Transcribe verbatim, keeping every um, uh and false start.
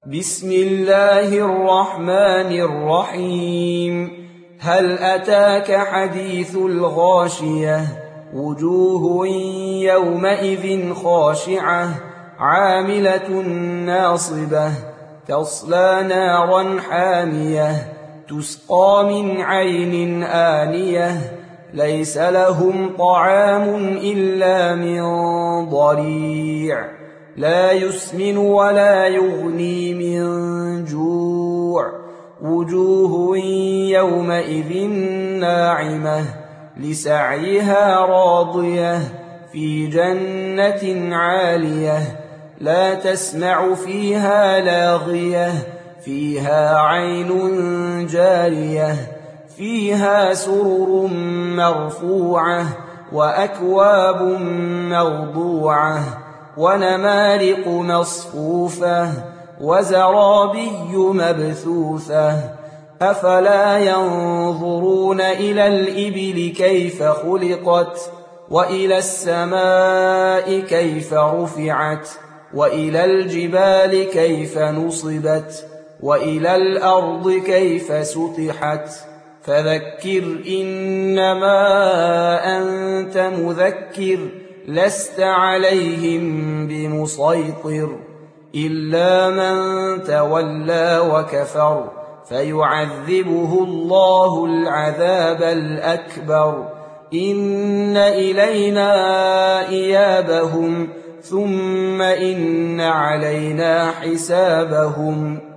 بسم الله الرحمن الرحيم. هل أتاك حديث الغاشية؟ وجوه يومئذ خاشعة عاملة ناصبة تصلى نارا حامية تسقى من عين آنية ليس لهم طعام إلا من ضريع لا يسمن ولا يغني من جوع. وجوه يومئذ ناعمة لسعيها راضية في جنة عالية لا تسمع فيها لاغية فيها عين جارية فيها سرر مرفوعة وأكواب موضوعة ونمارق مصفوفة وزرابي مبثوثة. أفلا ينظرون إلى الإبل كيف خلقت وإلى السماء كيف رفعت وإلى الجبال كيف نصبت وإلى الأرض كيف سطحت. فذكر إنما أنت مذكر لست عليهم بمسيطر إلا من تولى وكفر فيعذبه الله العذاب الأكبر. إن إلينا إيابهم ثم إن علينا حسابهم.